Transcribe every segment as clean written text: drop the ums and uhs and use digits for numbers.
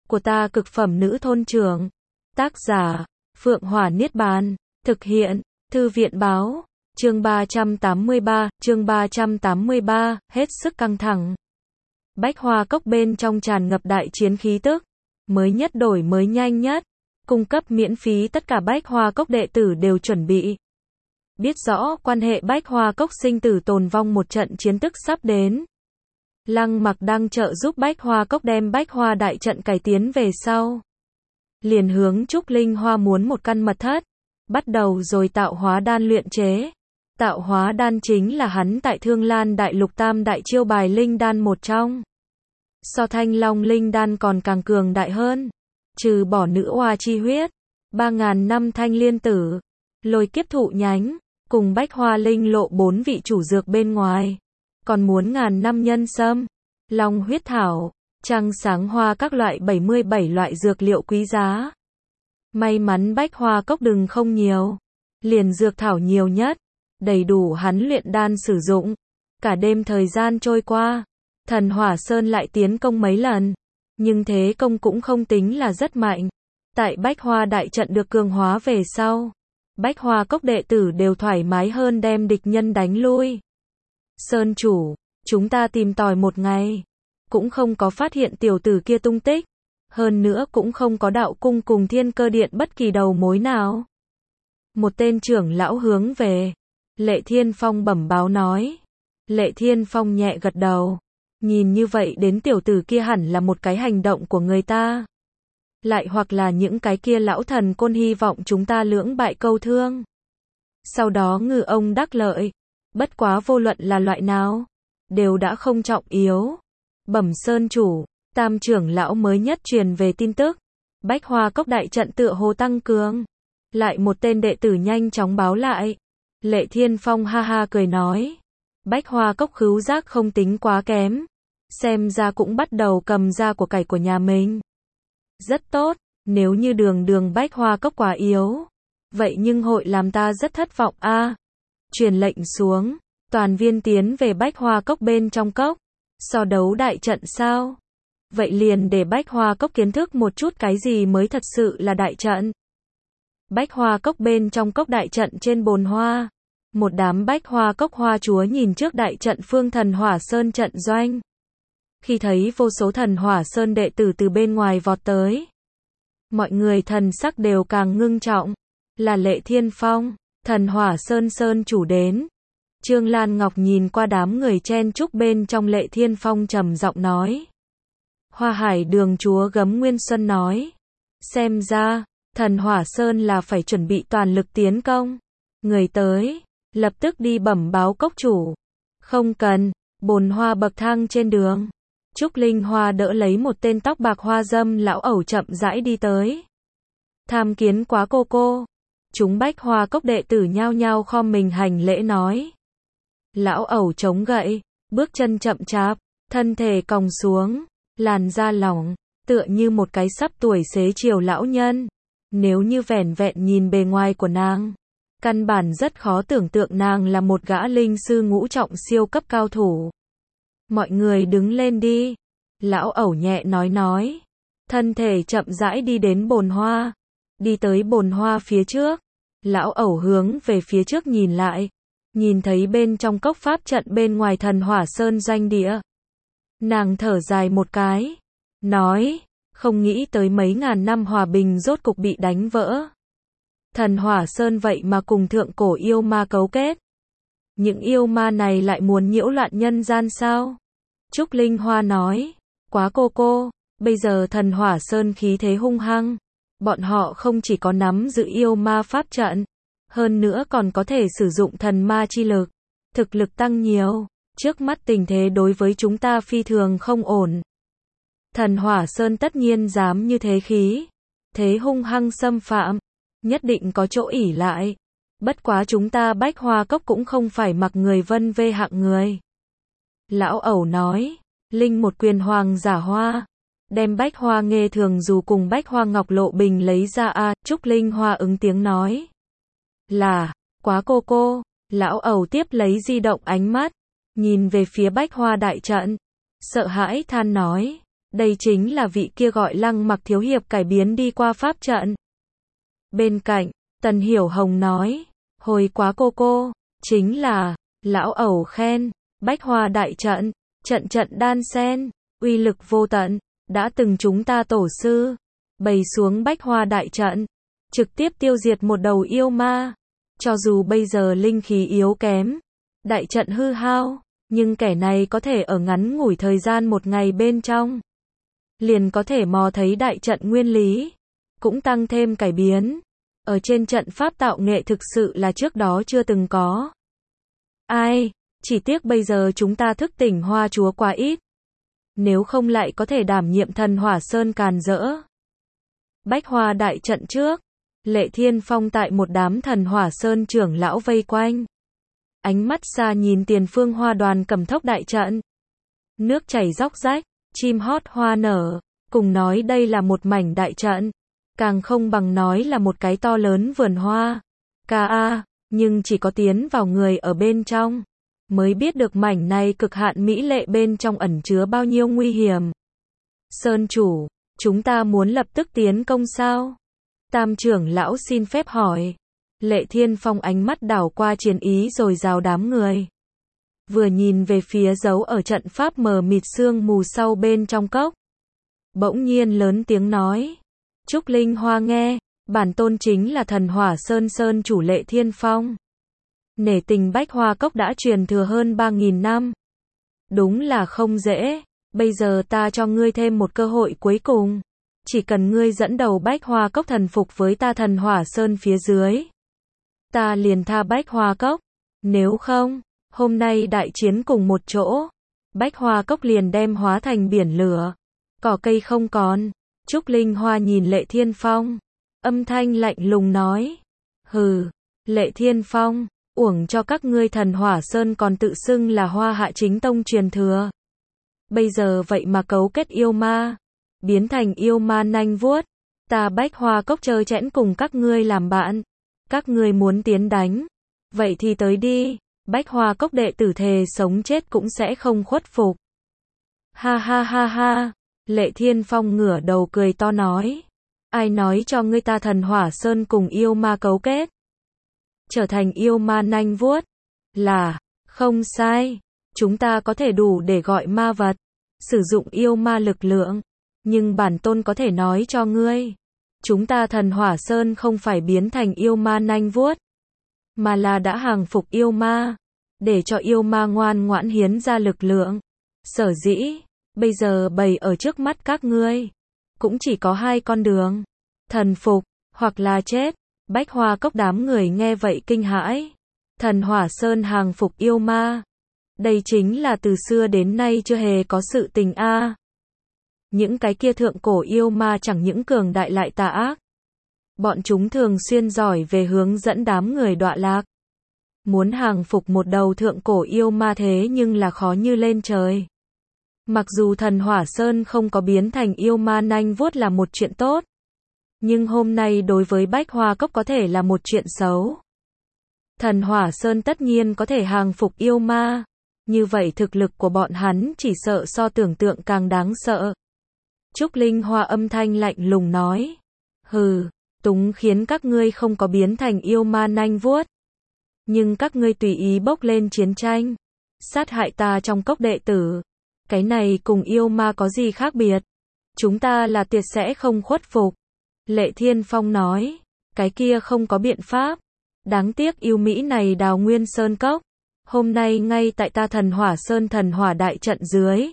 của ta cực phẩm nữ thôn trưởng. Tác giả, Phượng Hỏa Niết Bàn. Thực hiện, Thư viện báo. Chương 383, hết sức căng thẳng. Bách Hoa Cốc bên trong tràn ngập đại chiến khí tức. Mới nhất đổi mới nhanh nhất. Cung cấp miễn phí tất cả Bách Hoa Cốc đệ tử đều chuẩn bị. Biết rõ quan hệ Bách Hoa Cốc sinh tử tồn vong một trận chiến tức sắp đến. Lăng Mặc đang trợ giúp Bách Hoa Cốc đem Bách Hoa đại trận cải tiến về sau. Liền hướng Trúc Linh Hoa muốn một căn mật thất. Bắt đầu rồi tạo hóa đan luyện chế. Tạo hóa đan chính là hắn tại Thương Lan Đại Lục tam đại chiêu bài linh đan một trong. So Thanh Long linh đan còn càng cường đại hơn. Trừ bỏ nữ oa chi huyết, 3.000 năm thanh liên tử, lôi kiếp thụ nhánh, cùng Bách Hoa linh lộ 4 vị chủ dược bên ngoài. Còn muốn ngàn năm nhân sâm, long huyết thảo, trăng sáng hoa các loại 77 loại dược liệu quý giá. May mắn Bách Hoa Cốc đừng không nhiều, liền dược thảo nhiều nhất, đầy đủ hắn luyện đan sử dụng. Cả đêm thời gian trôi qua, Thần Hỏa Sơn lại tiến công mấy lần, nhưng thế công cũng không tính là rất mạnh. Tại Bách Hoa đại trận được cường hóa về sau, Bách Hoa Cốc đệ tử đều thoải mái hơn đem địch nhân đánh lui. Sơn chủ, chúng ta tìm tòi một ngày, cũng không có phát hiện tiểu tử kia tung tích, hơn nữa cũng không có đạo cung cùng Thiên Cơ Điện bất kỳ đầu mối nào. Một tên trưởng lão hướng về Lệ Thiên Phong bẩm báo nói. Lệ Thiên Phong nhẹ gật đầu. Nhìn như vậy đến tiểu tử kia hẳn là một cái hành động của người ta. Lại hoặc là những cái kia lão thần côn hy vọng chúng ta lưỡng bại câu thương. Sau đó ngư ông đắc lợi. Bất quá vô luận là loại nào, đều đã không trọng yếu. Bẩm Sơn chủ, Tam trưởng lão mới nhất truyền về tin tức. Bách Hoa Cốc đại trận tựa hồ tăng cường. Lại một tên đệ tử nhanh chóng báo lại. Lệ Thiên Phong ha ha cười nói. Bách Hoa Cốc khứu giác không tính quá kém. Xem ra cũng bắt đầu cầm ra của cải của nhà mình. Rất tốt, nếu như đường Bách Hoa Cốc quá yếu. Vậy nhưng hội làm ta rất thất vọng a. Truyền lệnh xuống, toàn viên tiến về Bách Hoa Cốc bên trong cốc. So đấu đại trận sao? Vậy liền để Bách Hoa Cốc kiến thức một chút cái gì mới thật sự là đại trận. Bách Hoa Cốc bên trong cốc đại trận trên bồn hoa. Một đám Bách Hoa Cốc hoa chúa nhìn trước đại trận phương Thần Hỏa Sơn trận doanh. Khi thấy vô số Thần Hỏa Sơn đệ tử từ bên ngoài vọt tới, mọi người thần sắc đều càng ngưng trọng. Là Lệ Thiên Phong, Thần Hỏa Sơn Sơn chủ đến. Trương Lan Ngọc nhìn qua đám người chen chúc bên trong Lệ Thiên Phong trầm giọng nói. Hoa Hải đường chúa Gấm Nguyên Xuân nói. Xem ra, Thần Hỏa Sơn là phải chuẩn bị toàn lực tiến công. Người tới, lập tức đi bẩm báo cốc chủ. Không cần, bồn hoa bậc thang trên đường. Trúc Linh Hoa đỡ lấy một tên tóc bạc hoa dâm lão ẩu chậm rãi đi tới. Tham kiến quá cô. Chúng Bách Hoa Cốc đệ tử nhao nhao khom mình hành lễ nói. Lão ẩu chống gậy, bước chân chậm chạp, thân thể còng xuống, làn da lỏng, tựa như một cái sắp tuổi xế chiều lão nhân. Nếu như vẻn vẹn nhìn bề ngoài của nàng, căn bản rất khó tưởng tượng nàng là một gã linh sư ngũ trọng siêu cấp cao thủ. Mọi người đứng lên đi. Lão ẩu nhẹ nói. Thân thể chậm rãi đi đến bồn hoa. Đi tới bồn hoa phía trước. Lão ẩu hướng về phía trước nhìn lại. Nhìn thấy bên trong cốc pháp trận bên ngoài Thần Hỏa Sơn doanh địa. Nàng thở dài một cái. Nói, không nghĩ tới mấy ngàn năm hòa bình rốt cục bị đánh vỡ. Thần Hỏa Sơn vậy mà cùng thượng cổ yêu ma cấu kết. Những yêu ma này lại muốn nhiễu loạn nhân gian sao? Trúc Linh Hoa nói, quá cô, bây giờ Thần Hỏa Sơn khí thế hung hăng. Bọn họ không chỉ có nắm giữ yêu ma pháp trận, hơn nữa còn có thể sử dụng thần ma chi lực. Thực lực tăng nhiều, trước mắt tình thế đối với chúng ta phi thường không ổn. Thần Hỏa Sơn tất nhiên dám như thế khí thế hung hăng xâm phạm, nhất định có chỗ ỷ lại. Bất quá chúng ta Bách Hoa Cốc cũng không phải mặc người vân vê hạng người. Lão ẩu nói, linh một quyền hoàng giả hoa, đem Bách Hoa Nghê Thường Dù cùng Bách Hoa Ngọc Lộ Bình lấy ra a. Trúc Linh Hoa ứng tiếng nói. Là, quá cô. Lão ẩu tiếp lấy di động ánh mắt, nhìn về phía Bách Hoa đại trận, sợ hãi than nói. Đây chính là vị kia gọi Lăng Mặc thiếu hiệp cải biến đi qua pháp trận. Bên cạnh, Tần Hiểu Hồng nói, hồi quá cô, chính là, lão ẩu khen, Bách Hoa đại trận, trận trận đan sen, uy lực vô tận, đã từng chúng ta tổ sư, bày xuống Bách Hoa đại trận, trực tiếp tiêu diệt một đầu yêu ma. Cho dù bây giờ linh khí yếu kém, đại trận hư hao, nhưng kẻ này có thể ở ngắn ngủi thời gian một ngày bên trong, liền có thể mò thấy đại trận nguyên lý, cũng tăng thêm cải biến. Ở trên trận pháp tạo nghệ thực sự là trước đó chưa từng có. Ai, chỉ tiếc bây giờ chúng ta thức tỉnh Hoa Chúa quá ít. Nếu không lại có thể đảm nhiệm Thần Hỏa Sơn càn rỡ. Bách Hoa đại trận trước, Lệ Thiên Phong tại một đám Thần Hỏa Sơn trưởng lão vây quanh. Ánh mắt xa nhìn tiền phương hoa đoàn cầm thốc đại trận. Nước chảy róc rách, chim hót hoa nở, cùng nói đây là một mảnh đại trận. Càng không bằng nói là một cái to lớn vườn hoa. Nhưng chỉ có tiến vào người ở bên trong, mới biết được mảnh này cực hạn mỹ lệ bên trong ẩn chứa bao nhiêu nguy hiểm. Sơn chủ, chúng ta muốn lập tức tiến công sao? Tam trưởng lão xin phép hỏi. Lệ Thiên Phong ánh mắt đảo qua chiến ý rồi rào đám người. Vừa nhìn về phía dấu ở trận pháp mờ mịt sương mù sau bên trong cốc. Bỗng nhiên lớn tiếng nói. Trúc Linh Hoa nghe, bản tôn chính là Thần Hỏa Sơn Sơn chủ Lệ Thiên Phong. Nể tình Bách Hoa Cốc đã truyền thừa hơn 3.000 năm. Đúng là không dễ, bây giờ ta cho ngươi thêm một cơ hội cuối cùng. Chỉ cần ngươi dẫn đầu Bách Hoa Cốc thần phục với ta Thần Hỏa Sơn phía dưới, ta liền tha Bách Hoa Cốc. Nếu không, hôm nay đại chiến cùng một chỗ, Bách Hoa Cốc liền đem hóa thành biển lửa, cỏ cây không còn. Trúc Linh Hoa nhìn Lệ Thiên Phong, âm thanh lạnh lùng nói. Hừ, Lệ Thiên Phong, uổng cho các ngươi Thần Hỏa Sơn còn tự xưng là Hoa Hạ chính tông truyền thừa. Bây giờ vậy mà cấu kết yêu ma, biến thành yêu ma nanh vuốt. Ta Bách Hoa Cốc trơ trẽn cùng các ngươi làm bạn. Các ngươi muốn tiến đánh, vậy thì tới đi. Bách Hoa Cốc đệ tử thề sống chết cũng sẽ không khuất phục. Ha ha ha ha. Lệ Thiên Phong ngửa đầu cười to nói. Ai nói cho ngươi ta Thần Hỏa Sơn cùng yêu ma cấu kết? Trở thành yêu ma nanh vuốt? Là, không sai. Chúng ta có thể đủ để gọi ma vật, sử dụng yêu ma lực lượng. Nhưng bản tôn có thể nói cho ngươi, chúng ta Thần Hỏa Sơn không phải biến thành yêu ma nanh vuốt, mà là đã hàng phục yêu ma, để cho yêu ma ngoan ngoãn hiến ra lực lượng. Sở dĩ bây giờ bày ở trước mắt các ngươi, cũng chỉ có hai con đường. Thần phục, hoặc là chết. Bách Hoa Cốc đám người nghe vậy kinh hãi. Thần Hỏa Sơn hàng phục yêu ma. Đây chính là từ xưa đến nay chưa hề có sự tình a. Những cái kia thượng cổ yêu ma chẳng những cường đại lại tà ác. Bọn chúng thường xuyên giỏi về hướng dẫn đám người đọa lạc. Muốn hàng phục một đầu thượng cổ yêu ma thế nhưng là khó như lên trời. Mặc dù Thần Hỏa Sơn không có biến thành yêu ma nanh vuốt là một chuyện tốt, nhưng hôm nay đối với Bách Hoa Cốc có thể là một chuyện xấu. Thần Hỏa Sơn tất nhiên có thể hàng phục yêu ma, như vậy thực lực của bọn hắn chỉ sợ so tưởng tượng càng đáng sợ. Trúc Linh Hoa âm thanh lạnh lùng nói. Hừ, túng khiến các ngươi không có biến thành yêu ma nanh vuốt. Nhưng các ngươi tùy ý bốc lên chiến tranh, sát hại ta trong cốc đệ tử. Cái này cùng yêu ma có gì khác biệt? Chúng ta là tuyệt sẽ không khuất phục. Lệ Thiên Phong nói. Cái kia không có biện pháp. Đáng tiếc yêu Mỹ này đào nguyên sơn cốc. Hôm nay ngay tại ta Thần Hỏa Sơn thần hỏa đại trận dưới,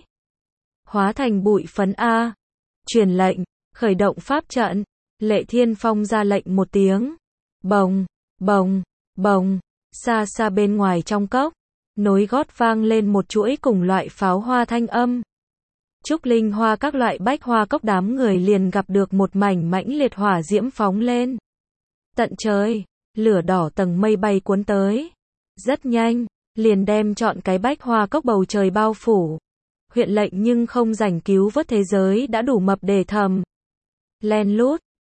hóa thành bụi phấn A. Truyền lệnh, khởi động pháp trận. Lệ Thiên Phong ra lệnh một tiếng. Bồng, bồng, bồng. Xa xa bên ngoài trong cốc, nối gót vang lên một chuỗi cùng loại pháo hoa thanh âm. Trúc Linh Hoa các loại Bách Hoa Cốc đám người liền gặp được một mảnh mãnh liệt hỏa diễm phóng lên. Tận trời, lửa đỏ tầng mây bay cuốn tới. Rất nhanh, liền đem trọn cái Bách Hoa Cốc bầu trời bao phủ. Huyện lệnh nhưng không rảnh cứu vớt thế giới đã đủ mập để thầm. Len lút,